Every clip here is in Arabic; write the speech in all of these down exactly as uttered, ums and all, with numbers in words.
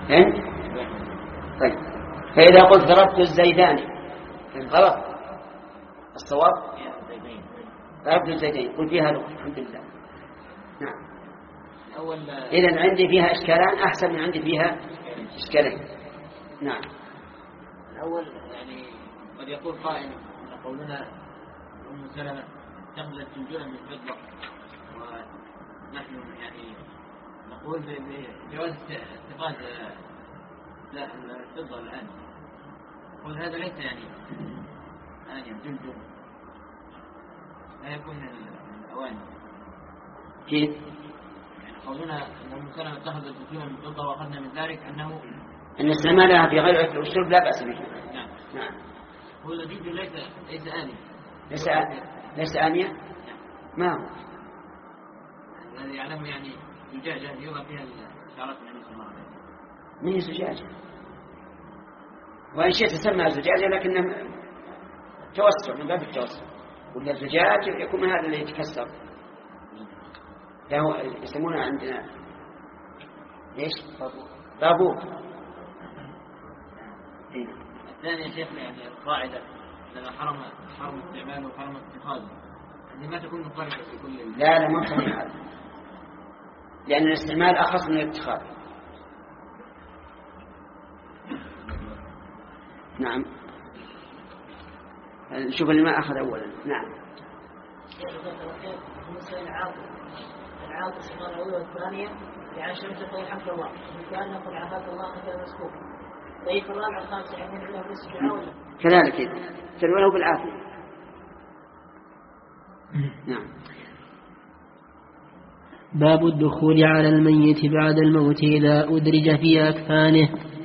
فهمت؟ طيب فإذا قلت ضربت الزيدان غلط، الصواب ضربت الزيدين قل فيها لغة. الحمد لله. نعم. إذن عندي فيها إشكالان أحسن من عندي فيها إشكالين. نعم. الأول يعني قد يقول قائل قولنا أم سلمة تخلت جنجولا من فضة، ونحن يعني نقول بجواز اتخاذ لا الفضة الآن، قل هذا ليس يعني آنيا جنجول، لا يكون الأواني. كيف؟ يعني قولنا أن أم سلمة تخلت جنجولا من فضة وأخذنا من ذلك أنه أن استعمالها في غير أكل والشرب لا بأس به. نعم. نعم. هو الجنجول ليس ليس آنيا. ليس ليس آنيا؟ ما هو؟ الذي يعلم يعني زجاجة يوضع فيها الشعرات من النبي صلى الله عليه وسلم. من زجاجة؟ وإن شئت تسمى زجاجة لكنه توسع من باب التوسع، ولا الزجاج يكون من هذا اللي يتكسر، له يسمونه عندنا ايش؟ طابوق. الثاني يا شيخ يعني القاعدة لما حرم حرم استعماله وحرم اتخاذه يعني ما تكون مفرقة في كل. لا لا ما صحيح هذا، لأن الاستعمال أخص من الاتخاذ. نعم. نشوف اللي ما أخذ أولا. نعم. بالنسبة للعاطف العاطف الصفة الأولى والثانية يعني شمس طيب حمد الله وكأن نقول عافاك الله مثل مسكوك. طيب الرابع الخامس يعني من الله بس العاولة كذلك تلونه بالعافية. نعم. باب الدخول على الميت بعد الموت إذا أدرج في أكفانه.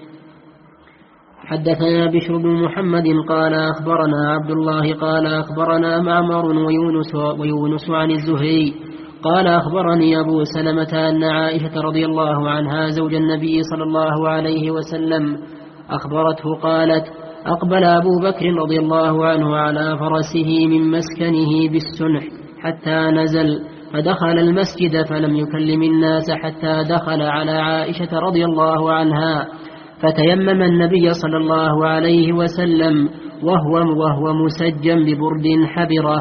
حدثنا بشر بن محمد قال أخبرنا عبد الله قال أخبرنا معمر ويونس, ويونس عن الزهري قال أخبرني أبو سلمة أن عائشة رضي الله عنها زوج النبي صلى الله عليه وسلم أخبرته قالت أقبل أبو بكر رضي الله عنه على فرسه من مسكنه بالسنح حتى نزل فدخل المسجد فلم يكلم الناس حتى دخل على عائشة رضي الله عنها فتيمم النبي صلى الله عليه وسلم وهو, وهو مسجم ببرد حبرة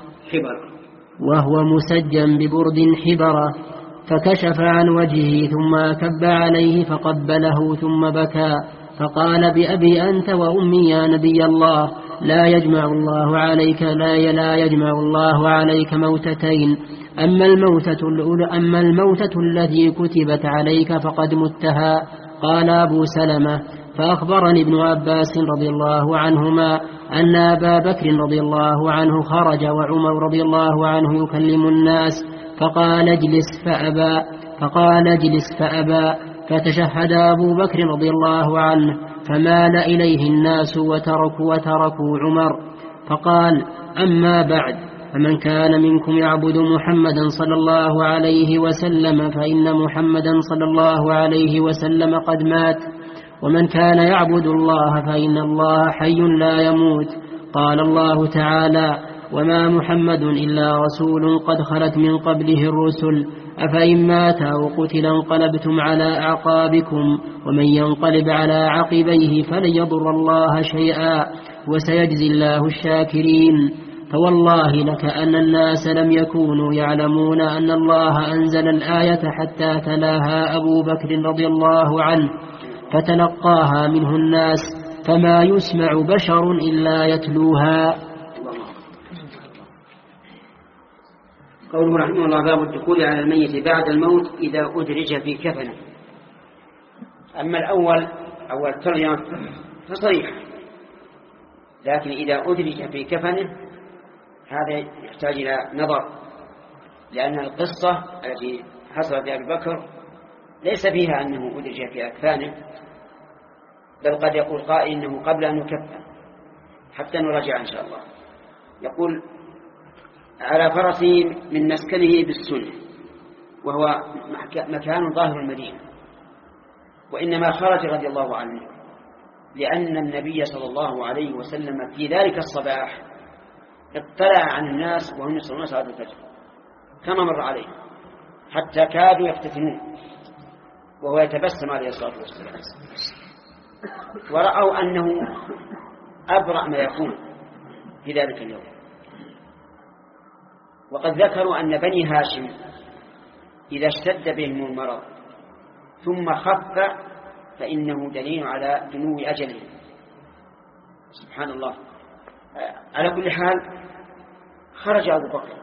وهو مسجم ببرد حبرة فكشف عن وجهه ثم كب عليه فقبله ثم بكى فقال بأبي أنت وأمي يا نبي الله لا يجمع الله عليك لا لا يجمع الله عليك موتتين أما الموتة الأولى أما الموتة التي كتبت عليك فقد متها. قال أبو سلمة فأخبرني ابن عباس رضي الله عنهما أن أبا بكر رضي الله عنه خرج وعمر رضي الله عنه يكلم الناس فقال اجلس فأبى فقال اجلس فأبى فتشهد أبو بكر رضي الله عنه فمال إليه الناس وتركوا وتركوا عمر فقال أما بعد فمن كان منكم يعبد محمدا صلى الله عليه وسلم فإن محمدا صلى الله عليه وسلم قد مات ومن كان يعبد الله فإن الله حي لا يموت. قال الله تعالى وما محمد إلا رسول قد خلت من قبله الرسل أفإن مات أو قتل انقلبتم على أعقابكم ومن ينقلب على عقبيه فلن يضر الله شيئا وسيجزي الله الشاكرين. فوالله لكأن الناس لم يكونوا يعلمون أن الله أنزل الآية حتى تلاها أبو بكر رضي الله عنه فتلقاها منه الناس فما يسمع بشر إلا يتلوها. قوله رحمه الله باب الدخول على الميت بعد الموت إذا أدرج في كفنه. أما الأول أول ترجمة فصريح، لكن إذا أدرج في كفنه هذا يحتاج إلى نظر، لأن القصة التي حصلت لأبي بكر ليس فيها أنه أدرج في أكفانه، بل قد يقول قائل إنه قبل أن يكفن حتى نراجع إن شاء الله. يقول على فرسه من مسكنه بالسنة وهو مكان ظاهر المدينة، وإنما خرج رضي الله عنه لأن النبي صلى الله عليه وسلم في ذلك الصباح اطلع عن الناس وهم يصلون صلاة الفجر كما مر عليه حتى كادوا يفتتنون، وهو يتبسم عليه الصلاة والسلام، ورأوا أنه أبرأ ما يكون في ذلك اليوم. وقد ذكروا أن بني هاشم إذا اشتد بهم المرض ثم خف فإنه دليل على دنو أجله. سبحان الله. على كل حال خرج أبو بكر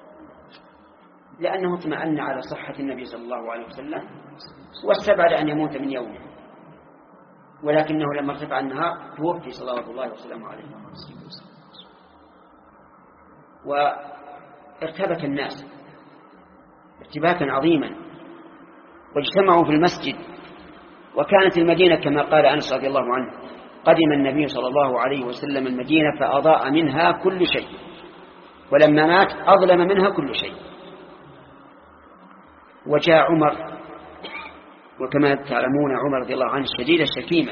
لأنه اطمأن على صحة النبي صلى الله عليه وسلم واستبعد أن يموت من يومه، ولكنه لما ارتفع النهار توفي صلوات الله وسلامه عليه. وارتبك الناس ارتباكا عظيما واجتمعوا في المسجد. وكانت المدينة كما قال أنس رضي الله عنه قدم النبي صلى الله عليه وسلم المدينة فأضاء منها كل شيء، ولما مات أظلم منها كل شيء. وجاء عمر، وكما تعلمون عمر رضي الله عنه شديد الشكيمة،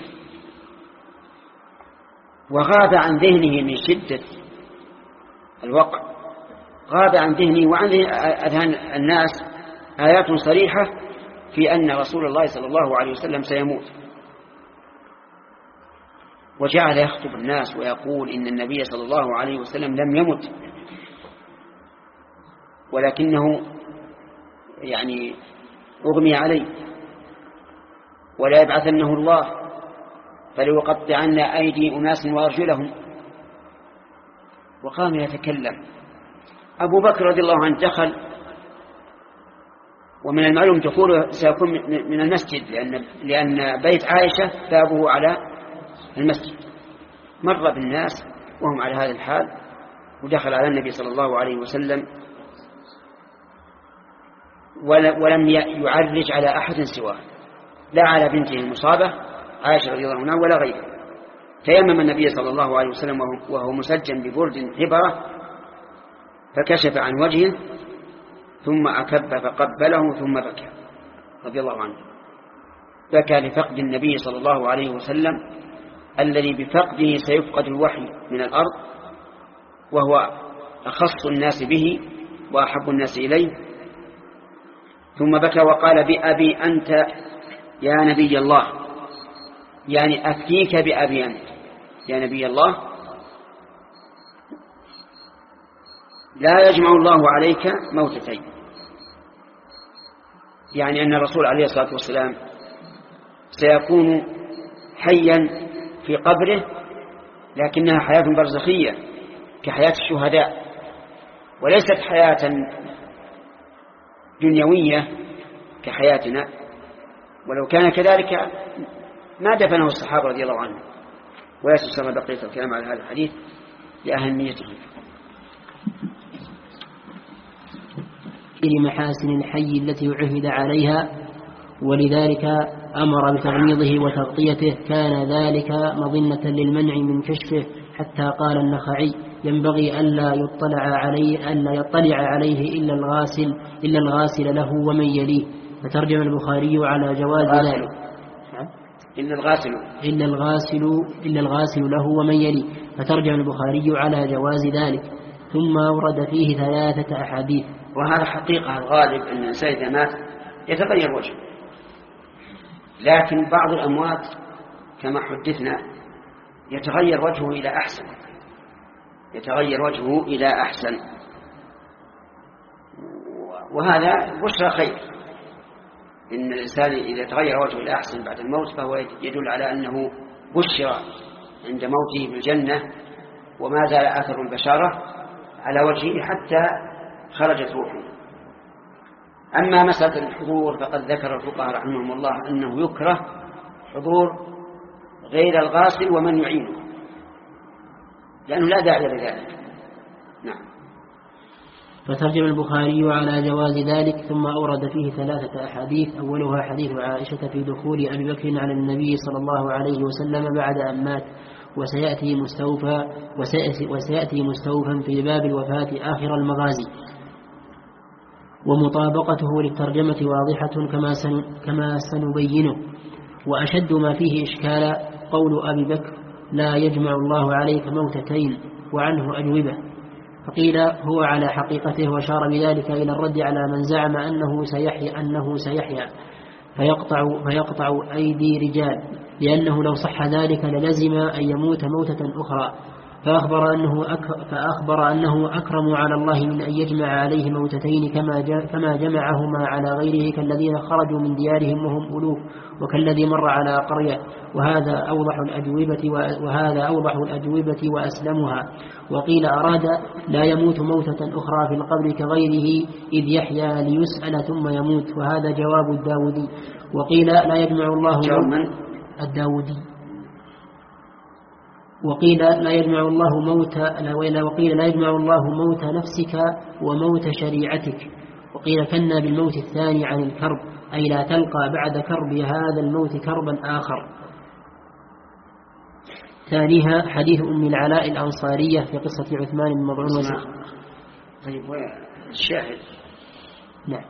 وغاب عن ذهنه من شدة الوقع، غاب عن ذهنه وعن أذهان الناس آيات صريحة في أن رسول الله صلى الله عليه وسلم سيموت. وجعل يخطب الناس ويقول إن النبي صلى الله عليه وسلم لم يمت، ولكنه يعني أغمي عليه، ولا يبعثنه الله فليقطعن أيدي أناس وأرجلهم. وقام يتكلم. أبو بكر رضي الله عنه دخل، ومن المعلوم دخوله سيكون من المسجد لأن, لأن بيت عائشة بابه على المسجد. مر بالناس وهم على هذا الحال، ودخل على النبي صلى الله عليه وسلم ولم يعرج على أحد سواه، لا على بنته المصابة عائشة رضي الله عنها ولا غيره. تيمم النبي صلى الله عليه وسلم وهو مسجن ببرد هبرة، فكشف عن وجهه ثم أكب فقبله ثم بكى رضي الله عنه. بكى لفقد النبي صلى الله عليه وسلم الذي بفقده سيفقد الوحي من الأرض، وهو أخص الناس به وأحب الناس إليه. ثم بكى وقال بأبي أنت يا نبي الله، يعني أفديك بأبي أنت يا نبي الله، لا يجمع الله عليك موتتين. يعني أن الرسول عليه الصلاة والسلام سيكون حيا في قبره، لكنها حياة برزخية كحياة الشهداء، وليست حياة دنيوية كحياتنا. ولو كان كذلك ما دفنه الصحابة رضي الله عنهم. ولا تسمى بقية الكلام على هذا الحديث لأهميته. لمحاسن الحي التي عهد عليها، ولذلك أمر بتغميضه وتغطيته، كان ذلك مظنة للمنع من كشفه، حتى قال النخعي ينبغي ألا يطلع عليه ألا يطلع عليه إلا الغاسل إلا الغاسل له ومن يليه. فترجم البخاري على جواز ذلك إلا الغاسل إلا الغاسل إلا الغاسل له ومن يليه. فترجم البخاري على جواز ذلك، ثم ورد فيه ثلاثة أحاديث. وهذا حقيقة الغالب أن الإنسان إذا مات يتغير وجهه، لكن بعض الأموات كما حدثنا يتغير وجهه إلى أحسن يتغير وجهه إلى أحسن وهذا بشرى خير. إن الإنسان إذا تغير وجهه إلى أحسن بعد الموت فهو يدل على أنه بشرى عند موته بالجنة، وما زال أثر البشارة على وجهه حتى خرجت روحه. أما مسألة الحضور فقد ذكر الفقهاء رحمهم الله أنه يكره حضور غير الغاسل ومن يعينه، لأنه لا داعي لذلك. نعم. فترجم البخاري على جواز ذلك، ثم أورد فيه ثلاثة أحاديث. أولها حديث عائشة في دخول أبي بكر على النبي صلى الله عليه وسلم بعد أن مات، وسيأتي مستوفى وسيأتي مستوفا في باب الوفاة آخر المغازي. ومطابقته للترجمة واضحة كما كما سنبينه. وأشد ما فيه إشكال قول أبي بكر لا يجمع الله عليك موتتين، وعنه أجوبة. فقيل هو على حقيقته، وشار بذلك إلى الرد على من زعم أنه سيحيا أنه سيحيا فيقطع, فيقطع أيدي رجال، لأنه لو صح ذلك للزم أن يموت موتة أخرى. فأخبر أنه, فأخبر أنه أكرم على الله من أن يجمع عليه موتتين كما, كما جمعهما على غيره، كالذين خرجوا من ديارهم وهم ألوف، وكالذي مر على قرية. وهذا أوضح الأجوبة, وهذا أوضح الأجوبة وأسلمها. وقيل أراد لا يموت موتة أخرى في القبر كغيره إذ يحيى ليسأل ثم يموت، وهذا جواب الداودي. وقيل لا يجمع الله الداودي وقيل لا يجمع الله موت وقيل لا يجمع الله موت نفسك وموت شريعتك. وقيل كنا بالموت الثاني عن الكرب، أي لا تلقى بعد كرب هذا الموت كربا آخر. ثانيها حديث أم العلاء الأنصارية في قصة عثمان بن مظعون وزيد. طيب الشاهد. نعم.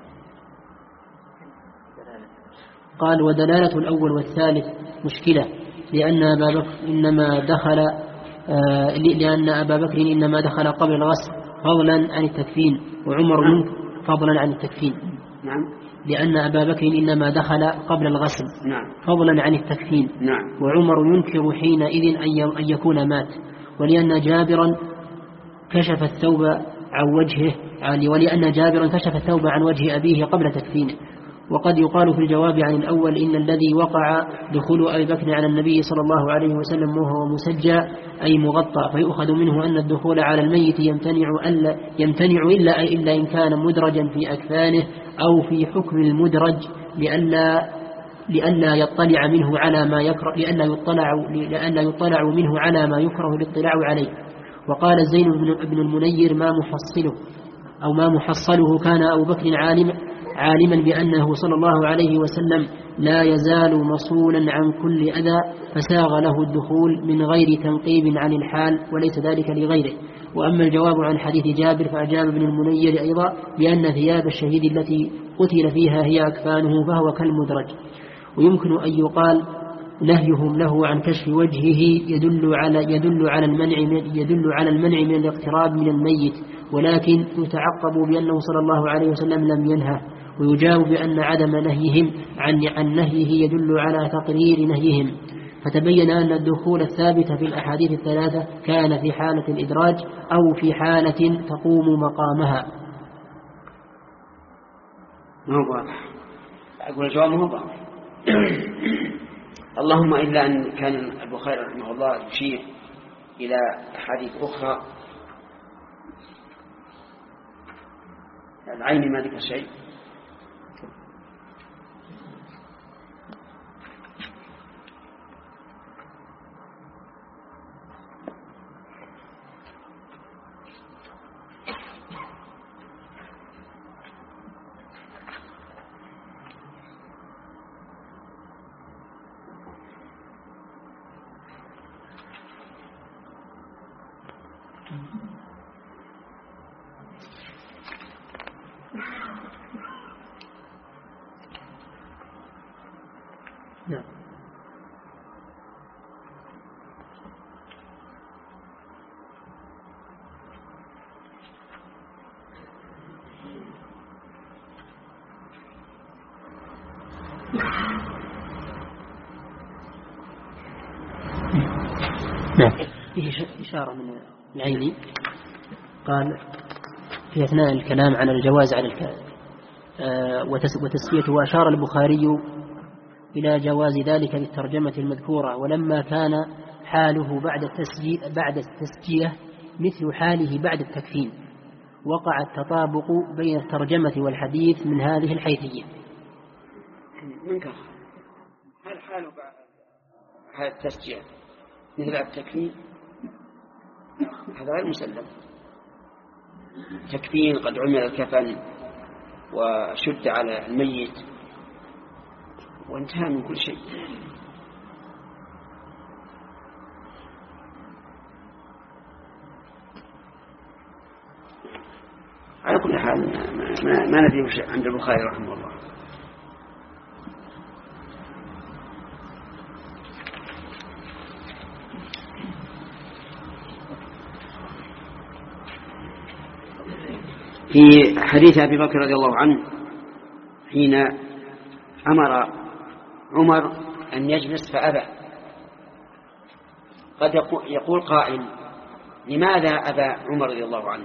قال ودلالة الأول والثالث مشكلة، لأن أبا بكر إنما دخل آه لأن أبا بكر إنما دخل قبل الغسل فضلا عن التكفين، وعمر نعم. فضلا عن التكفين. نعم. لأن أبا بكر إنما دخل قبل الغسل نعم. فضلا عن التكفين. نعم. وعمر ينكر حينئذ أن يكون مات، ولأن جابرا كشف الثوب عن وجهه ولأن جابرا كشف الثوب عن وجه أبيه قبل تكفينه. وقد يقال في الجواب عن الأول إن الذي وقع دخول أبي بكر على النبي صلى الله عليه وسلم وهو مسجى أي مغطى، فيؤخذ منه أن الدخول على الميت يمتنع, ألا يمتنع إلا, إلا إن كان مدرجا في أكفانه أو في حكم المدرج، لئلا لئلا يطلع منه على ما يكره لئلا يطلع لئلا يطلع منه على ما يكره الاطلاع عليه. وقال زين بن المنير ما محصله أو ما محصله كان أبو بكر عالم عالما بأنه صلى الله عليه وسلم لا يزال مصونا عن كل أذى، فساغ له الدخول من غير تنقيب عن الحال، وليس ذلك لغيره. وأما الجواب عن حديث جابر فأجاب ابن المنير أيضا بأن ثياب الشهيد التي قتل فيها هي أكفانه، فهو كالمدرج. ويمكن أن يقال نهيهم له عن كشف وجهه يدل على يدل على المنع من يدل على المنع من الاقتراب من الميت، ولكن يتعقب بأنه صلى الله عليه وسلم لم ينهه. ويجاوب بأن عدم نهيهم عن عن نهيه يدل على تقرير نهيهم. فتبين أن الدخول الثابت في الأحاديث الثلاثة كان في حالة الإدراج أو في حالة تقوم مقامها. ما هو واضح. أقول الجواب ما هو واضح. اللهم إلا أن كان البخاري رحمه الله يشير إلى أحاديث أخرى العين ما ذكر شيء. نعم. فيه إشارة من العيني قال في أثناء الكلام عن الجواز على الكلام وتسويته، وأشار البخاري إلى جواز ذلك بالترجمة المذكورة. ولما كان حاله بعد التسجية, بعد التسجية مثل حاله بعد التكفين، وقع التطابق بين الترجمة والحديث من هذه الحيثية. منك هل حاله بعد حال التسجية مثل التكفين؟ هذا غير مسلم. تكفين قد عمل الكفن وشد على الميت وانتهى من كل شيء. على كل حال ما, ما ندري شيء عند البخاري رحمه الله. في حديث أبي بكر رضي الله عنه حين أمر عمر أن يجلس فأبى. قد يقول قائل: لماذا أبى عمر رضي الله عنه؟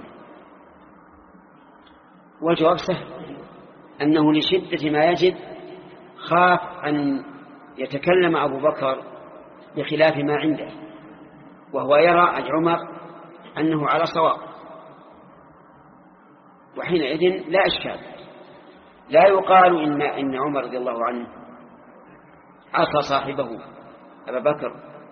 والجواب سهل، أنه لشدة ما يجد خاف أن يتكلم أبو بكر بخلاف ما عنده، وهو يرى عمر أنه على صواب، وحينئذ لا إشكال، لا يقال إن, إن عمر رضي الله عنه عصى صاحبه أبا بكر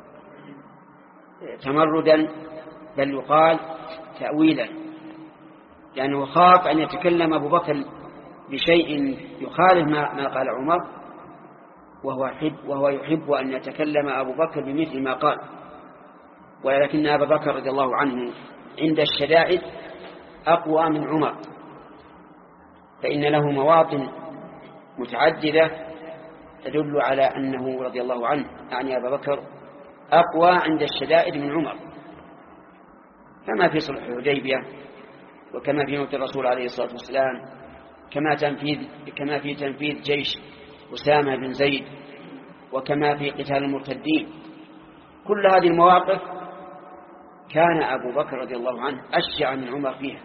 تمردا، بل يقال تأويلا، لأنه خاف أن يتكلم أبو بكر بشيء يخالف ما, ما قال عمر، وهو يحب, وهو يحب أن يتكلم أبو بكر بمثل ما قال. ولكن أبا بكر رضي الله عنه عند الشدائد أقوى من عمر، فإن له مواطن متعددة تدل على أنه رضي الله عنه يعني أبا بكر أقوى عند الشدائد من عمر، كما في صلح الحديبية، وكما في موت الرسول عليه الصلاة والسلام، كما, تنفيذ كما في تنفيذ جيش أسامة بن زيد، وكما في قتال المرتدين. كل هذه المواقف كان أبو بكر رضي الله عنه أشجع من عمر فيها.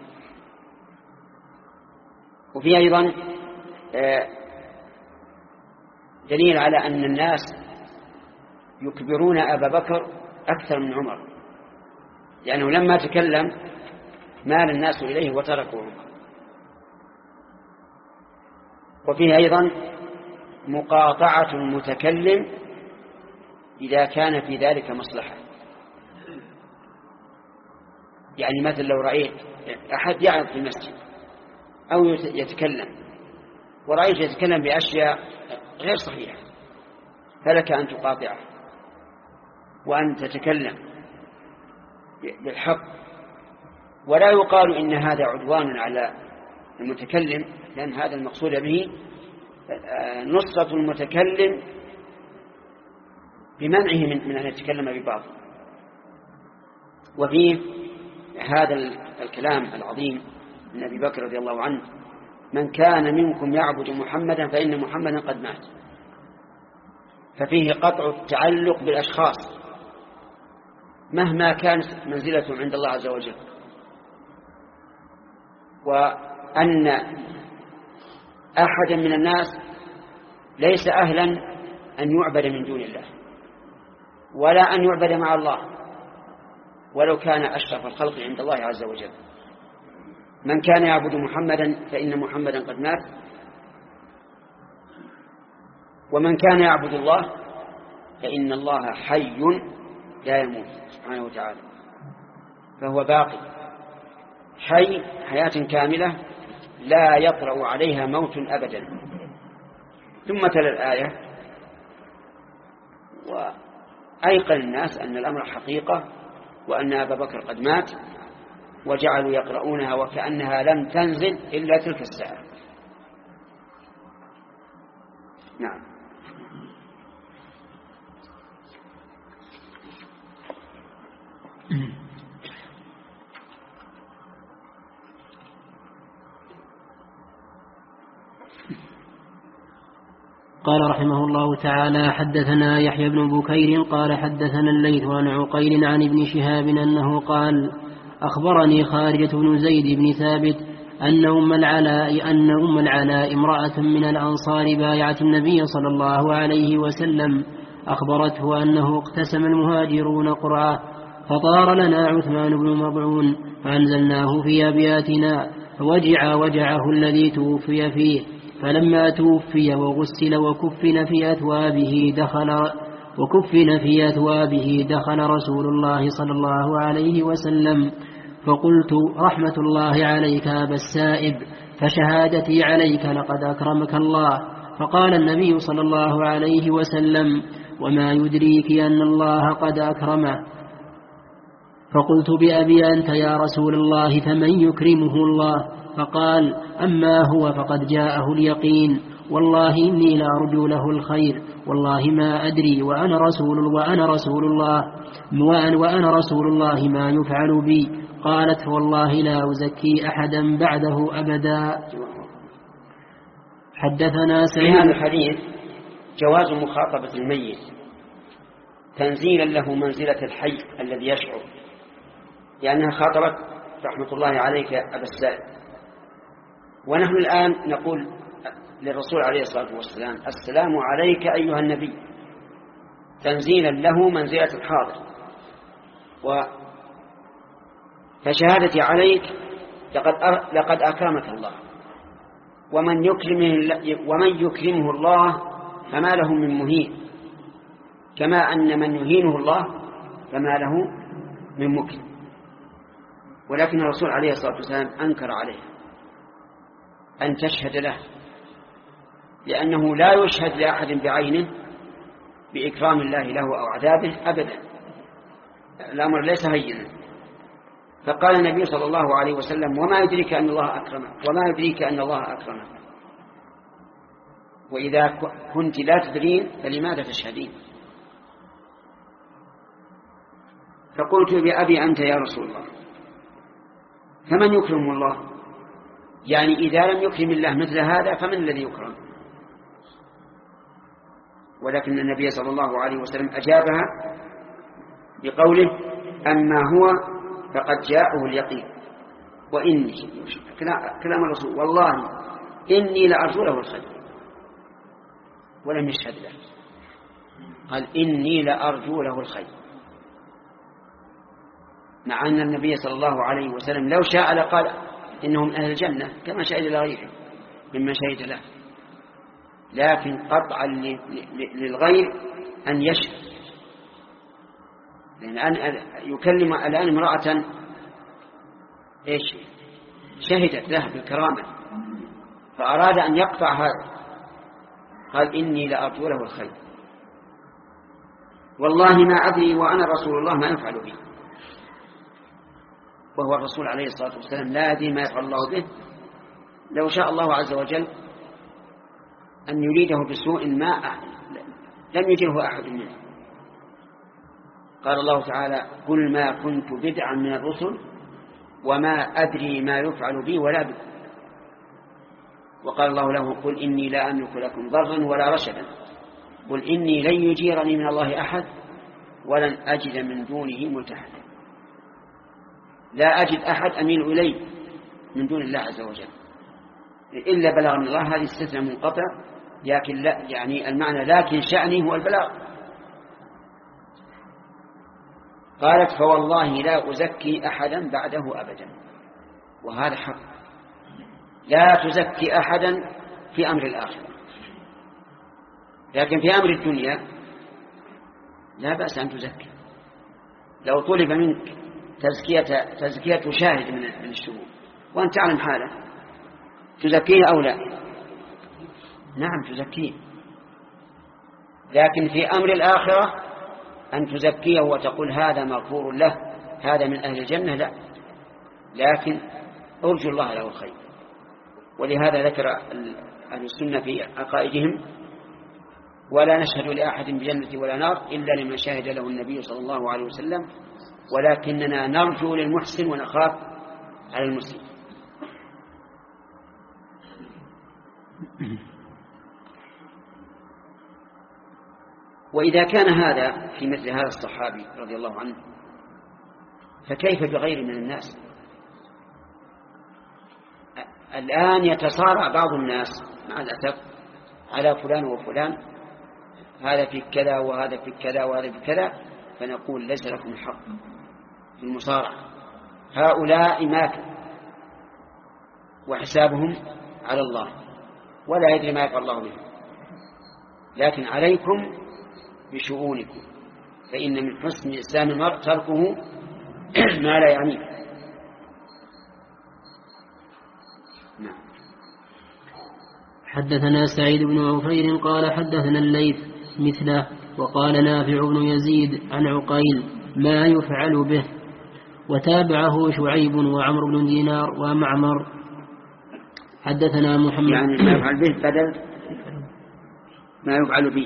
وفي أيضا دليل على أن الناس يكبرون أبا بكر أكثر من عمر، لأنه لما تكلم مال الناس إليه وتركوا عمر. وفيه أيضا مقاطعة المتكلم إذا كان في ذلك مصلحة، يعني مثل لو رأيت أحد يعظ في المسجد أو يتكلم ورأيت يتكلم بأشياء غير صحيحة، فلك أن تقاطعه وأن تتكلم بالحق، ولا يقال إن هذا عدوان على المتكلم، لأن هذا المقصود به نصرة المتكلم بمنعه من أن يتكلم ببعض. وفيه هذا الكلام العظيم من أبي بكر رضي الله عنه: من كان منكم يعبد محمدا فإن محمدا قد مات. ففيه قطع التعلق بالأشخاص مهما كانت منزلتهم عند الله عز وجل، وأن أحدا من الناس ليس أهلا أن يعبد من دون الله ولا أن يعبد مع الله ولو كان أشرف الخلق عند الله عز وجل. من كان يعبد محمدا فإن محمدا قد مات، ومن كان يعبد الله فإن الله حي لا يموت سبحانه وتعالى، فهو باقي حي حياة كاملة لا يطرأ عليها موت أبدا. ثم تلا الآية: وأيقن الناس أن الأمر حقيقة وأن أبا بكر قد مات، وجعلوا يقرؤونها وكأنها لم تنزل إلا تلك الساعة. نعم. قال رحمه الله تعالى: حدثنا يحيى بن بكير قال حدثنا الليث عن عقيل عن ابن شهاب أنه قال: أخبرني خارجة بن زيد بن ثابت أن أم العلاء أن أم العلاء امرأة من الأنصار بايعت النبي صلى الله عليه وسلم، أخبرته أنه اقتسم المهاجرون قرعة، فطار لنا عثمان بن مضعون فأنزلناه في أبياتنا، فوجع وجعه الذي توفي فيه، فلما توفي وغسل وكفن في أثوابه دخل وكفن في أثوابه دخل رسول الله صلى الله عليه وسلم، فقلت: رحمة الله عليك أبا السائب، فشهادتي عليك لقد أكرمك الله. فقال النبي صلى الله عليه وسلم: وما يدريك أن الله قد أكرمه؟ فقلت: بأبي أنت يا رسول الله، فمن يكرمه الله؟ فقال: أما هو فقد جاءه اليقين، والله إني لا أرجو له الخير، والله ما أدري وأنا رسول وأنا رسول الله وأنا, وأنا رسول الله ما يفعل بي. قالت: والله لا أزكي أحدا بعده أبدا. في حدثنا سعيد. هذا الحديث جواز مخاطبة الميت تنزيلا له منزلة الحي الذي يشعر، لأنها خاطبت رحمة الله عليك أبا السائب، ونحن الآن نقول للرسول عليه الصلاة والسلام السلام عليك أيها النبي، تنزيلا له منزلة الحاضر. و فشهادتي عليك لقد لقد أكرمك الله، ومن يكرمه ومن يكرمه الله فما له من مهين، كما أن من يهينه الله فما له من مكرم. ولكن الرسول عليه الصلاة والسلام أنكر عليه أن تشهد له، لأنه لا يشهد لأحد بعينه بإكرام الله له أو عذابه أبدا، الأمر ليس هينا. فقال النبي صلى الله عليه وسلم وما يدريك أن الله أكرمك، وما يدريك أن الله أكرمك، وإذا كنت لا تدرين فلماذا تشهدين؟ فقلت بأبي أنت يا رسول الله، فمن يكرم الله؟ يعني إذا لم يكرم الله مثل هذا فمن الذي يكرم؟ ولكن النبي صلى الله عليه وسلم أجابها بقوله أما هو فقد جاءه اليقين، وإني كلام الرسول والله إني لأرجو له الخير، ولم يشهد له، قال إني لأرجو له الخير، مع أن النبي صلى الله عليه وسلم لو شاء لقال إنهم أهل الجنة كما شهد لغيره مما شهد له، لكن قطعا للغير أن يشهد، لأن يكلم الآن امرأة إيش شهدت له بالكرامة، فأراد أن يقطع هذا، قال إني لأرجو له الخير، والله ما أدري وأنا رسول الله ما يفعل به، وهو الرسول عليه الصلاة والسلام لا يدري ما يفعل الله به. لو شاء الله عز وجل أن يريده بسوء ما لم يجره أحد منه. قال الله تعالى قل ما كنت بدعا من الرسل وما أدري ما يفعل بي ولا بكم، وقال الله له قل إني لا أملك لكم ضرا ولا رشدا، قل إني لن يجيرني من الله أحد ولن أجد من دونه ملتحدا، لا أجد أحد أميل إليه من دون الله عز وجل إلا بلغ من الله، هذه استثناء منقطع، لكن لا يعني المعنى لكن شأني هو البلاغ. قالت فوالله لا أزكي أحدا بعده أبدا، وهذا حق، لا تزكي أحدا في أمر الآخرة، لكن في أمر الدنيا لا بأس أن تزكي. لو طلب منك تزكية, تزكية شاهد من الشهود وأنت تعلم حاله تزكيه أو لا؟ نعم تزكيه، لكن في أمر الآخرة أن تزكيه وتقول هذا مغفور له هذا من أهل الجنة لا، لكن أرجو الله له الخير. ولهذا ذكر أهل السنة في عقائدهم ولا نشهد لأحد بجنة ولا نار إلا لمن شهد له النبي صلى الله عليه وسلم، ولكننا نرجو للمحسن ونخاف على المسيء. وإذا كان هذا في مثل هذا الصحابي رضي الله عنه فكيف بغير من الناس؟ الآن يتصارع بعض الناس مع الأسف على فلان وفلان، هذا في كذا وهذا في كذا وهذا في كذا، فنقول ليس لكم حق في المصارعة، هؤلاء ماتوا وحسابهم على الله ولا يدري ما يفعل الله بهم، لكن عليكم بشؤونكم، فإن من حسن إسلام المرء تركه ما لا يعنيه. نعم. حدثنا سعيد بن عفير قال حدثنا الليث مثله، وقال نافع بن يزيد عن عقيل ما يفعل به، وتابعه شعيب وعمر بن دينار ومعمر. حدثنا محمد يعني ما يفعل به بدل ما يفعل به.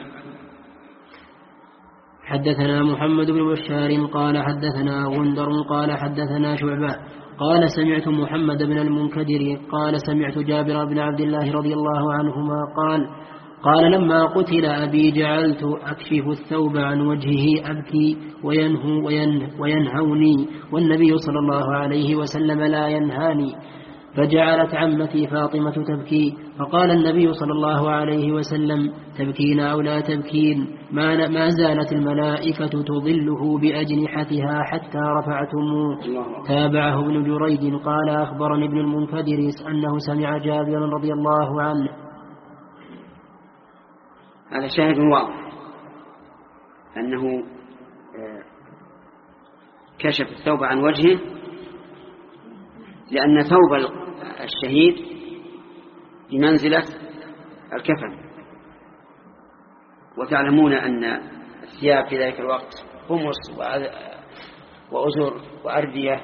حدثنا محمد بن بشار قال حدثنا غندر قال حدثنا شعبة قال سمعت محمد بن المنكدر قال سمعت جابر بن عبد الله رضي الله عنهما قال قال لما قتل أبي جعلت أكشف الثوب عن وجهه أبكي وينهو وينه وينهوني والنبي صلى الله عليه وسلم لا ينهاني. فجعلت عمتي فاطمة تبكي فقال النبي صلى الله عليه وسلم تبكين أو لا تبكين ما, ما زالت الملائكة تظله بأجنحتها حتى رفعتموه. تابعه ابن جريج قال أخبرني ابن المنكدر أنه سمع جابرا رضي الله عنه. هذا شاهد واضح أنه كشف الثوب عن وجهه لأن ثوب الشهيد بمنزلة الكفن، وتعلمون أن الثياب في ذلك الوقت خمس وأزر وأردية.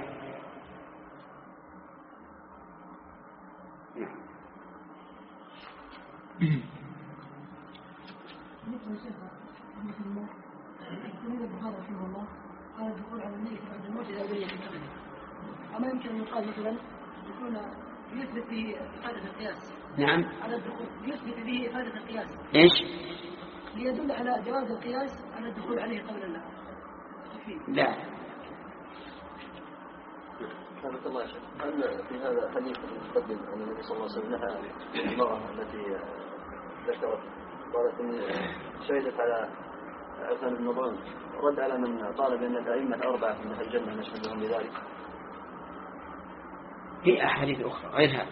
قال الدخول على الميت بعد الموت إذا بني في كفنه. أما يمكن أن يقال مثلا يكون يثبت به إفادة القياس. نعم. على الدخول يثبت به إفادة القياس. إيش؟ ليدل على جواز القياس على الدخول عليه قبل الله. لا. حفظك الله يا شيخ. هل في هذا حديث المقدم أن النبي صلى الله عليه وسلم نهى المرأة التي ذكرت قالت إن شهدت على عثمان بن نضران رد على من قال بأن الأئمة الأربعة من أهل الجنة نشهد لهم بذلك؟ في أحاديث أخرى غير هذا،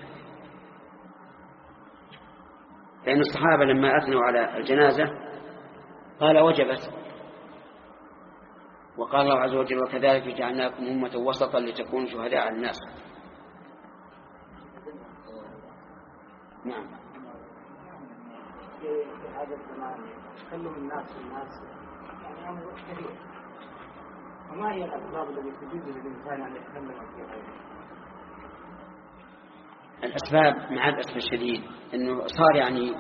لأن الصحابة لما أثنوا على الجنازة قال وجبت، وقال الله عز وجل وكذلك جعلناكم أمة وسطا لتكونوا شهداء على الناس. نعم. في هذا الزمان تكلم الناس الناس يعني أمر كبير، وما هي الأسباب التي تجوز للإنسان أن يتكلم في غيره؟ الأسباب مع الأسف الشديد أنه صار يعني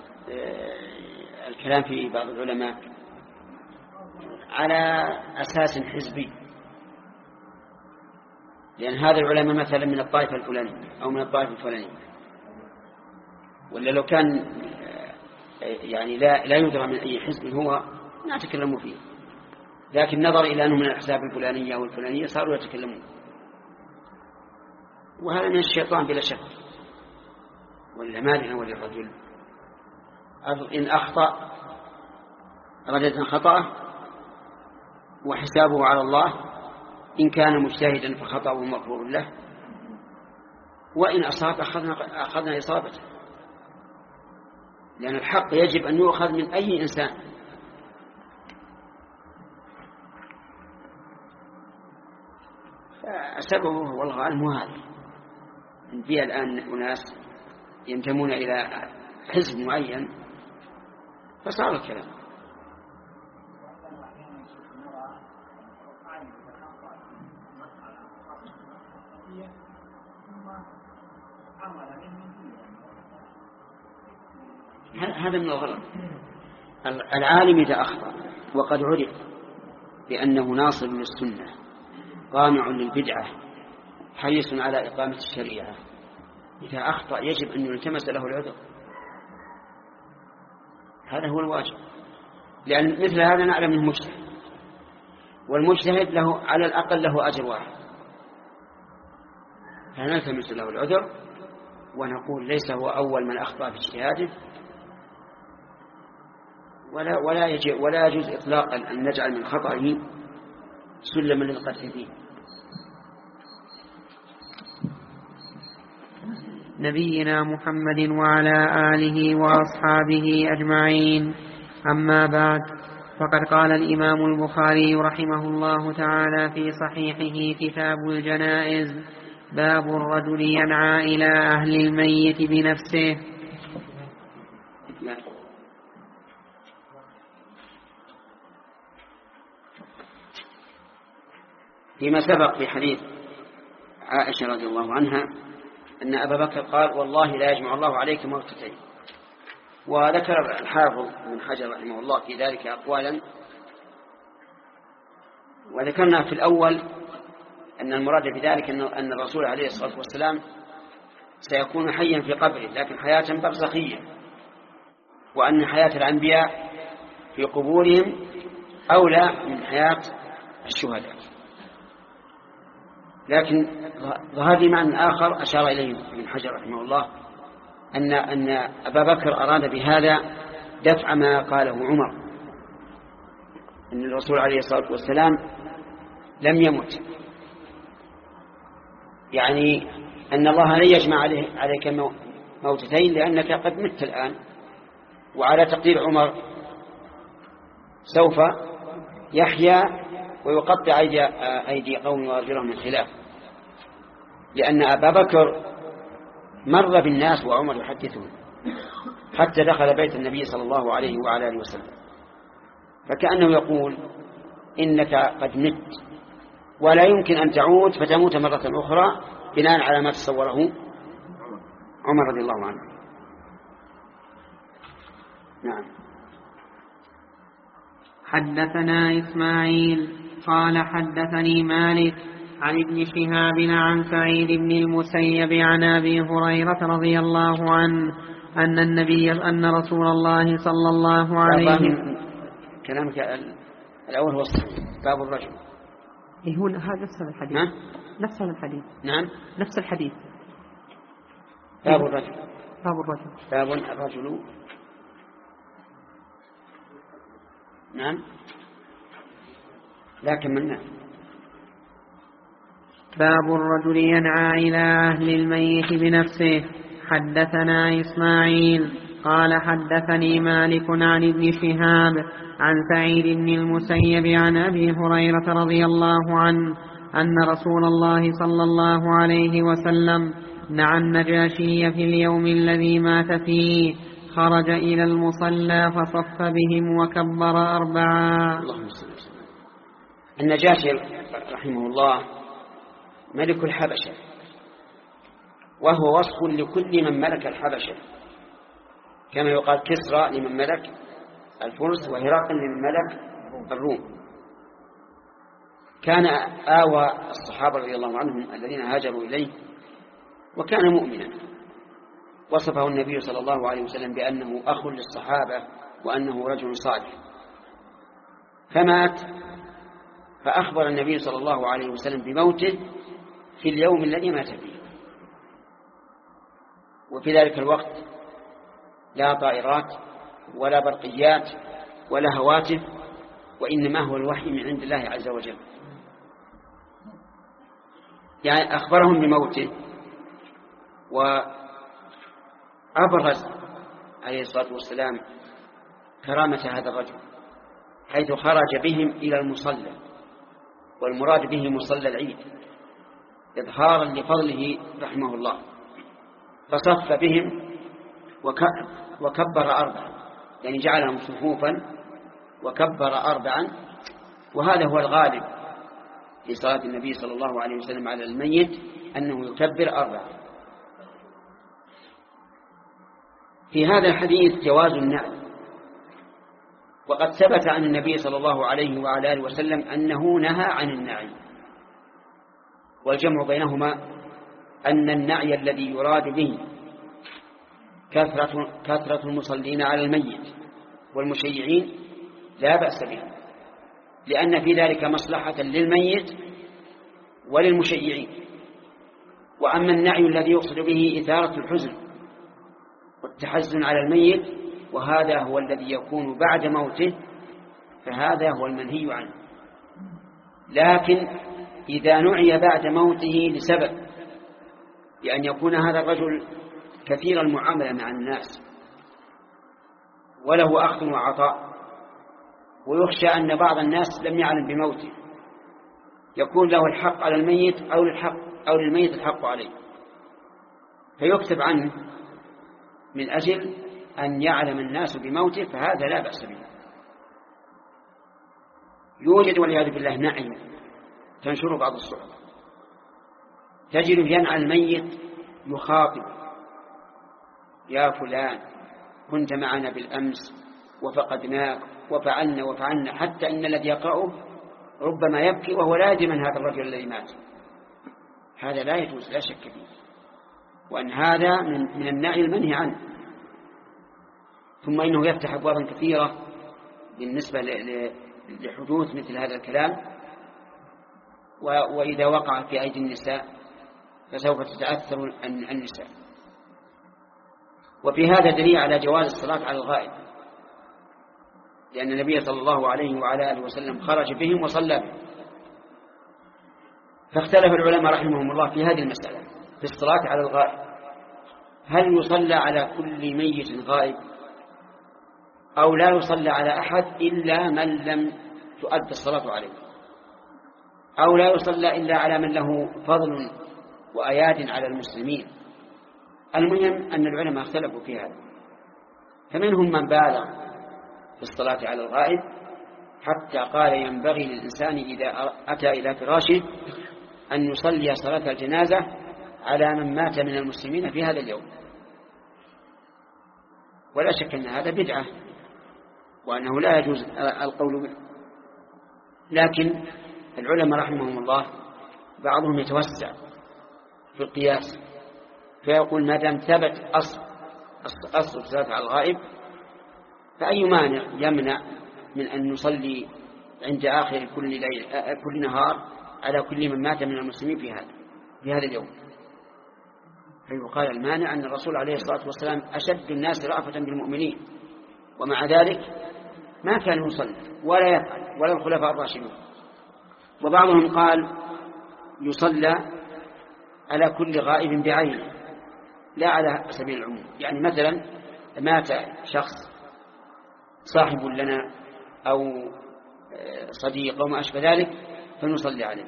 الكلام في بعض العلماء على أساس حزبي، لأن هذا العلماء مثلا من الطائفة الفلانية أو من الطائفة الفلانية، ولا لو كان يعني لا لا يدرى من أي حزب هو ما يتكلموا فيه، لكن نظر إلى أنه من الأحزاب الفلانية أو الفلانية صاروا يتكلمون، وهذا من الشيطان بلا شك. ولا ما لنا وللرجل إن أخطأ ردة خطأه وحسابه على الله، إن كان مجتهدا فخطأه مغفور له، وإن أصاب أخذنا, أخذنا إصابته، لأن الحق يجب أن يؤخذ من أي إنسان. فسببه والله أعلم هذا، إن فيها الآن أناس ينتمون إلى حزب معين فصار الكلام. هذا من الغلط. العالم إذا أخطأ وقد عرف بأنه ناصر للسنة قامع للبدعة حريص على إقامة الشريعة، إذا أخطأ يجب أن يلتمس له العذر، هذا هو الواجب، لأن مثل هذا نعلم منه مجتهد، والمجتهد له على الأقل له أجر واحد، فنلتمس له العذر ونقول ليس هو أول من أخطأ في اجتهاده، ولا ولا يجب ولا يجوز إطلاقا أن نجعل من خطأه سلما للقدح فيه. نبينا محمد وعلى آله وأصحابه أجمعين. أما بعد، فقد قال الإمام البخاري رحمه الله تعالى في صحيحه كتاب الجنائز: باب الرجل ينعى إلى أهل الميت بنفسه. فيما سبق في حديث عائشة رضي الله عنها أن أبا بكر قال والله لا يجمع الله عليك موتتين، وذكر الحافظ بن حجر رحمه الله في ذلك أقوالا، وذكرنا في الأول أن المراد بذلك أن الرسول عليه الصلاة والسلام سيكون حيا في قبره لكن حياة برزخية، وأن حياة الأنبياء في قبورهم أولى من حياة الشهداء. لكن ظهر لي معنى آخر أشار إليه ابن حجر رحمه الله أن أن أبا بكر أراد بهذا دفع ما قاله عمر، أن الرسول عليه الصلاة والسلام لم يمت، يعني أن الله لن يجمع عليك موتتين لأنك قد مت الآن. وعلى تقدير عمر سوف يحيا ويقطع أيدي قوم وأرجلهم من خلاف، لأن أبا بكر مر بالناس وعمر يحدثهم حتى دخل بيت النبي صلى الله عليه وعلى آله وسلم، فكأنه يقول إنك قد مت ولا يمكن أن تعود فتموت مرة أخرى بناء على ما تصوره عمر رضي الله عنه. نعم. حدثنا إسماعيل قال حدثني مالك عن ابن شهاب عن سعيد بن المسيب عن أبي هريرة رضي الله عنه أن النبي أن رسول الله صلى الله عليه وسلم. كلامك الأول هو الصحيح باب الرجل. إيه هو هذا نفس الحديث. نعم نفس الحديث. نعم نفس الحديث. باب الرجل. باب الرجل. باب الرجل. نعم لا كملنا. باب الرجل ينعى إلى أهل الميت بنفسه. حدثنا إسماعيل قال حدثني مالك عن ابن شهاب عن سعيد بن المسيب عن أبي هريرة رضي الله عنه أن رسول الله صلى الله عليه وسلم نعى النجاشي في اليوم الذي مات فيه، خرج إلى المصلى فصف بهم وكبر أربعا. النجاشي رحمه الله ملك الحبشة، وهو وصف لكل من ملك الحبشة، كما يقال كسرى لمن ملك الفرس وهرقل لمن ملك الروم. كان آوى الصحابة رضي الله عنهم الذين هاجروا إليه، وكان مؤمنا. وصفه النبي صلى الله عليه وسلم بأنه أخ للصحابة وأنه رجل صالح. فمات، فأخبر النبي صلى الله عليه وسلم بموته في اليوم الذي مات فيه. وفي ذلك الوقت لا طائرات ولا برقيات ولا هواتف، وإنما هو الوحي من عند الله عز وجل. يعني أخبرهم بموته، وأبرز عليه الصلاة والسلام كرامة هذا الرجل حيث خرج بهم إلى المصلى، والمراد به مصلى العيد إظهارا لفضله رحمه الله. فصف بهم وكبر أربعا، يعني جعلهم صفوفا وكبر أربعا، وهذا هو الغالب في صلاة النبي صلى الله عليه وسلم على الميت أنه يكبر أربعا. في هذا الحديث جواز النعي، وقد ثبت عن النبي صلى الله عليه وعلى آله وسلم أنه نهى عن النعي. والجمع بينهما أن النعي الذي يراد به كثرة, كثرة المصلين على الميت والمشيعين لا بأس به، لأن في ذلك مصلحة للميت وللمشيعين. وأما النعي الذي يقصد به إثارة الحزن والتحزن على الميت، وهذا هو الذي يكون بعد موته، فهذا هو المنهي عنه. لكن إذا نعي بعد موته لسبب، لأن يكون هذا الرجل كثير المعاملة مع الناس وله أخذ وعطاء، ويخشى أن بعض الناس لم يعلم بموته، يكون له الحق على الميت أو للحق أو للميت الحق عليه، فيكتب عنه من أجل أن يعلم الناس بموته، فهذا لا بأس به. يوجد والعياذ بالله نعي تنشر بعض الصحف، تجد ينعى الميت يخاطب: يا فلان كنت معنا بالأمس وفقدناك وفعلنا وفعلنا، حتى أن الذي يقرأه ربما يبكي وهو لا يدري من هذا الرجل الذي مات. هذا لا يجوز لا شك فيه، وأن هذا من, من النعي المنهي عنه. ثم إنه يفتح أبوابا كثيرة بالنسبة لحدوث مثل هذا الكلام، وإذا وقع في أيدي النساء فسوف تتأثر النساء. وفي هذا دليل على جواز الصلاة على الغائب، لأن النبي صلى الله عليه وعلى آله وسلم خرج بهم وصلى بهم. فاختلف العلماء رحمهم الله في هذه المسألة في الصلاة على الغائب، هل يصلى على كل ميت غائب أو لا يصلى على أحد إلا من لم تؤدى الصلاة عليه، أو لا يصلى إلا على من له فضل وأياد على المسلمين. المهم أن العلماء اختلفوا في هذا، فمنهم من بالغ في الصلاة على الغائب حتى قال ينبغي للإنسان إذا أتى إلى فراشه أن يصلي صلاة الجنازة على من مات من المسلمين في هذا اليوم. ولا شك أن هذا بدعة وأنه لا يجوز القول به، لكن العلماء رحمهم الله بعضهم يتوسع في القياس فيقول ما دام ثبت أصل أصل الصلاة على الغائب فأي مانع يمنع من أن نصلي عند آخر كل ليل كل نهار على كل من مات من المسلمين في هذا في هذا اليوم. فيقال المانع أن الرسول عليه الصلاة والسلام أشد الناس رأفة بالمؤمنين، ومع ذلك ما كان يصلي ولا يفعل ولا الخلفاء الراشدون. وبعضهم قال يصلى على كل غائب بعينه لا على سبيل العموم، يعني مثلا مات شخص صاحب لنا أو صديق أو ما أشبه ذلك فنصلي عليه،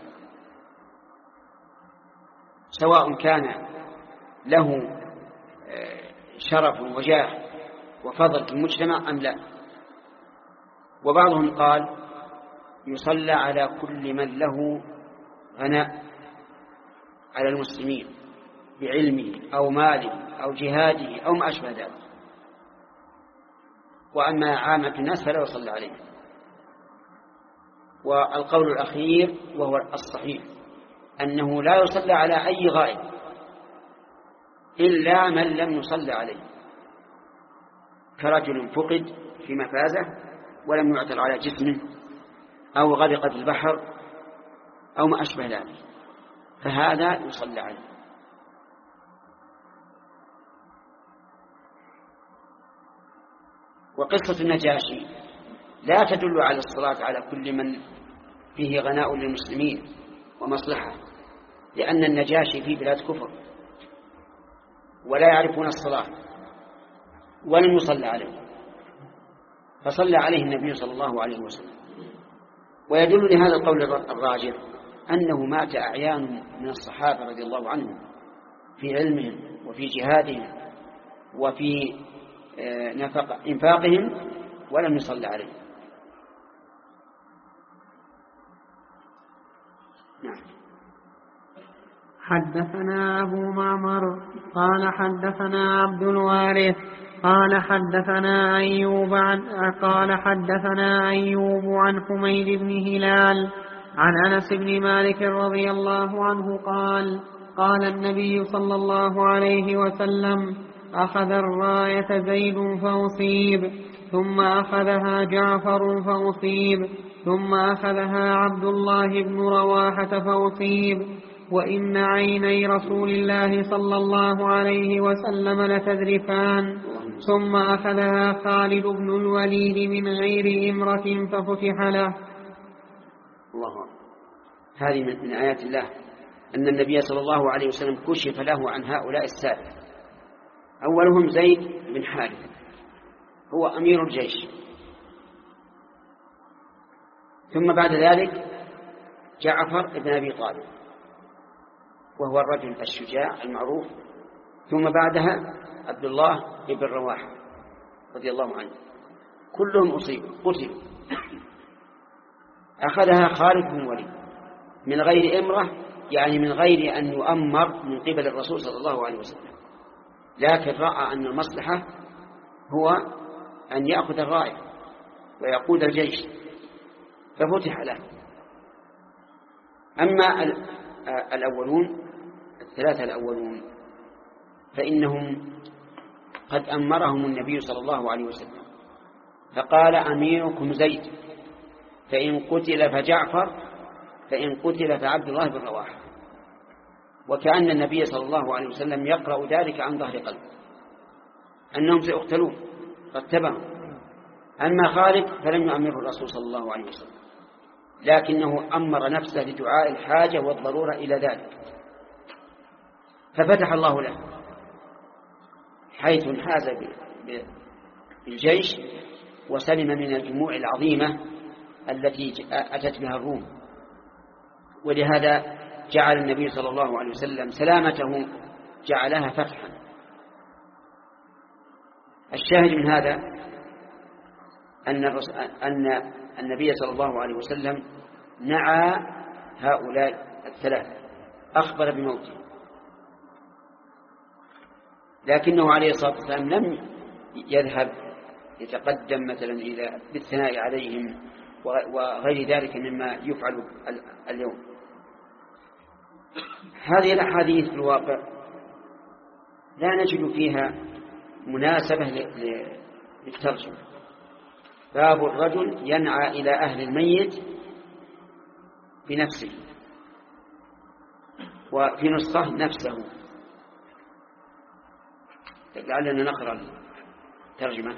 سواء كان له شرف وجاه وفضل في المجتمع أم لا. وبعضهم قال يصلى على كل من له غناء على المسلمين بعلمه أو ماله أو جهاده أو ما أشبه ذلك، وأما عامة الناس فلا يصلى عليه. والقول الأخير وهو الصحيح أنه لا يصلى على أي غائب إلا من لم يصلى عليه، كرجل فقد في مفازة ولم يعثر على جسمه أو غرق في البحر أو ما أشبه ذلك، فهذا يصلى عليه. وقصة النجاشي لا تدل على الصلاة على كل من فيه غناء للمسلمين ومصلحة، لأن النجاشي في بلاد كفر ولا يعرفون الصلاة ولم يصلى عليه، فصلى عليه النبي صلى الله عليه وسلم. ويدل لهذا القول الراجح أنه مات أعيان من الصحابة رضي الله عنهم في علمهم وفي جهادهم وفي نفق إنفاقهم ولم يصلى عليه. نعم. حدثنا أبو معمر قال حدثنا عبد الوارث قال حدثنا أيوب عن قال حدثنا أيوب عن حميد بن هلال عن أنس بن مالك رضي الله عنه قال قال النبي صلى الله عليه وسلم أخذ الراية زيد فأصيب، ثم أخذها جعفر فأصيب، ثم أخذها عبد الله بن رواحة فأصيب، وإن عيني رسول الله صلى الله عليه وسلم لتذرفان، ثم أخذها خالد بن الوليد من غير إمرة ففتح له. الله. هذه من آيات الله أن النبي صلى الله عليه وسلم كشف له عن هؤلاء السادة. أولهم زيد بن حارثة هو أمير الجيش، ثم بعد ذلك جعفر بن أبي طالب وهو الرجل الشجاع المعروف، ثم بعدها عبد الله بن رواحة رضي الله عنه، كلهم أصيبوا قتلوا. أخذها خالد بن الوليد من غير إمرة، يعني من غير أن يؤمر من قبل الرسول صلى الله عليه وسلم، لكن رأى أن المصلحة هو أن يأخذ الراية ويقود الجيش ففتح له. أما الأولون الثلاثة الأولون فإنهم قد أمرهم النبي صلى الله عليه وسلم، فقال أميركم زيد، فإن قتل فجعفر، فإن قتل فعبد الله بن رواحة. وكأن النبي صلى الله عليه وسلم يقرأ ذلك عن ظهر قلب أنهم سيقتلون، رتبهم. أما خالد فلم يأمره الرسول صلى الله عليه وسلم، لكنه أمر نفسه لدعاء الحاجة والضرورة إلى ذلك، ففتح الله له حيث انحاز بالجيش وسلم من الجموع العظيمة التي أتت بها الروم. ولهذا جعل النبي صلى الله عليه وسلم سلامته جعلها فتحا. الشاهد من هذا أن أن النبي صلى الله عليه وسلم نعى هؤلاء الثلاثة، أخبر بموته، لكنه عليه الصلاة والسلام لم يذهب يتقدم مثلا إلى بالثناء عليهم وغير ذلك مما يفعل اليوم. هذه الأحاديث في الواقع لا نجد فيها مناسبة للترجمة. باب الرجل ينعى إلى أهل الميت بنفسه، وفي نسخة نفسه. لعلنا نقرأ الترجمة.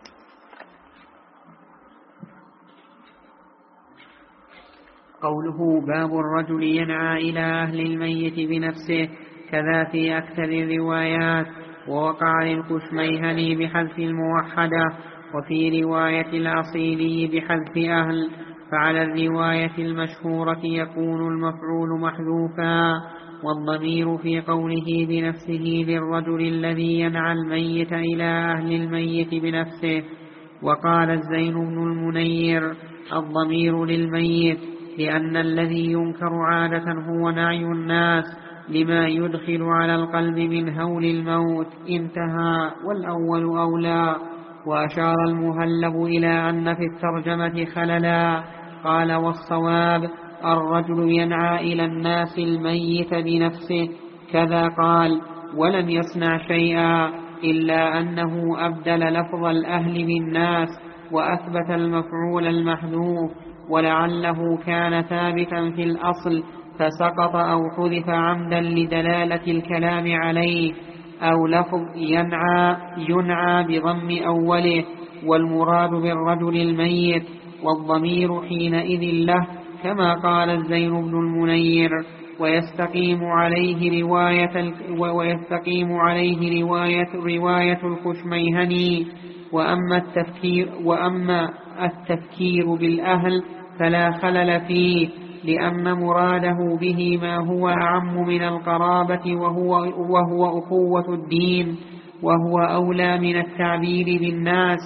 قوله باب الرجل ينعى إلى أهل الميت بنفسه كذا في أكثر الروايات، ووقع للكشميهني بحذف الموحدة، وفي رواية الأصيلي بحذف أهل، فعلى الرواية المشهورة يكون المفعول محذوفا، والضمير في قوله بنفسه للرجل الذي ينعى الميت إلى أهل الميت بنفسه. وقال الزين بن المنير الضمير للميت، لأن الذي ينكر عادة هو نعي الناس لما يدخل على القلب من هول الموت. انتهى. والأول أولى. وأشار المهلب إلى أن في الترجمة خللا، قال والصواب الرجل ينعى إلى الناس الميت بنفسه كذا قال، ولم يصنع شيئا إلا أنه أبدل لفظ الأهل بالناس وأثبت المفعول المحذوف، ولعله كان ثابتا في الأصل فسقط أو حذف عمدا لدلالة الكلام عليه. أو لفظ ينعى ينعى بضم أوله، والمراد بالرجل الميت، والضمير حينئذ له كما قال الزين بن المنير. ويستقيم عليه رواية ويستقيم عليه رواية رواية الخشميهني. وأما التفكير وأما التفكير بالأهل فلا خلل فيه، لأن مراده به ما هو أعم من القرابة وهو, وهو أخوة الدين، وهو أولى من التعبير بالناس،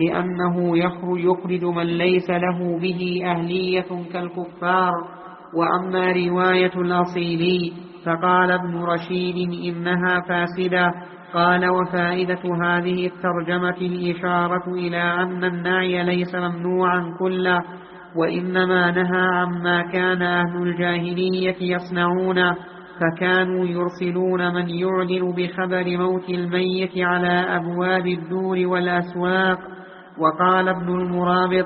لأنه يخرج من ليس له به أهلية كالكفار. وأما رواية الأصيلي فقال ابن رشيد إنها فاسدة. قال وفائدة هذه الترجمة الإشارة إلى أن النعي ليس ممنوعا كله، وإنما نهى عما كان أهل الجاهلية يصنعونه، فكانوا يرسلون من يعلن بخبر موت الميت على أبواب الدور والأسواق. وقال ابن المرابط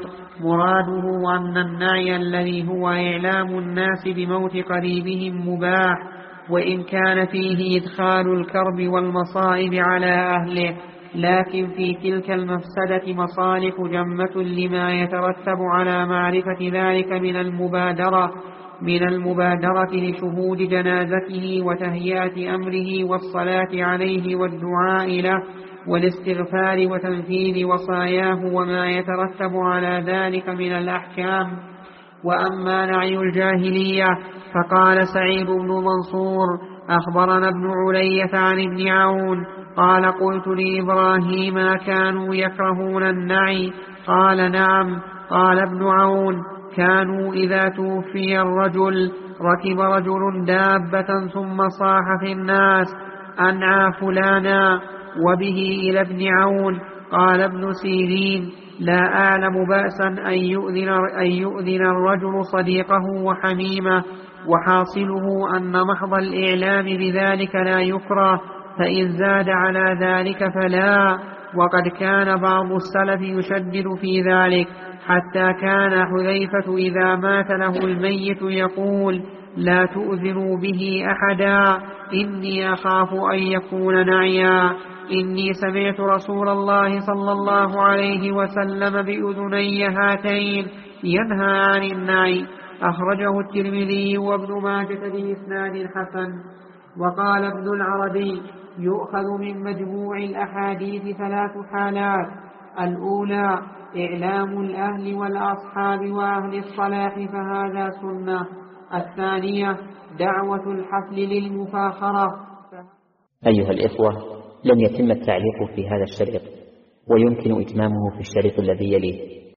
مراده أن النعي الذي هو إعلام الناس بموت قريبهم مباح، وإن كان فيه إدخال الكرب والمصائب على أهله، لكن في تلك المفسدة مصالح جمة لما يترتب على معرفة ذلك من المبادرة من المبادرة لشهود جنازته وتهيئة أمره والصلاة عليه والدعاء له والاستغفار وتنفيذ وصاياه وما يترتب على ذلك من الأحكام. وأما نعي الجاهلية فقال سعيد بن منصور أخبرنا ابن علية عن ابن عون قال قلت لإبراهيم كانوا يكرهون النعي؟ قال نعم. قال ابن عون كانوا إذا توفي الرجل ركب رجل دابة ثم صاح في الناس أنعى فلانا. وبه إلى ابن عون قال ابن سيرين لا أعلم بأسا أن يؤذن, أن يؤذن الرجل صديقه وحميمه، وحاصله أن محض الإعلام بذلك لا يكره، فإن زاد على ذلك فلا. وقد كان بعض السلف يشدد في ذلك، حتى كان حذيفة إذا مات له الميت يقول: لا تؤذنوا به أحدا، إني أخاف أن يكون نعيا، إني سمعت رسول الله صلى الله عليه وسلم بأذني هاتين ينهى عن النعي. أخرجه الترمذي وابن ماجه بإسناد حسن. وقال ابن العربي: يؤخذ من مجموع الأحاديث ثلاث حالات: الأولى إعلام الأهل والأصحاب وأهل الصلاح فهذا سنة. الثانية دعوة الحفل للمفاخرة. أيها الإخوة، لم يتم التعليق في هذا الشريط، ويمكن إتمامه في الشريط الذي يليه.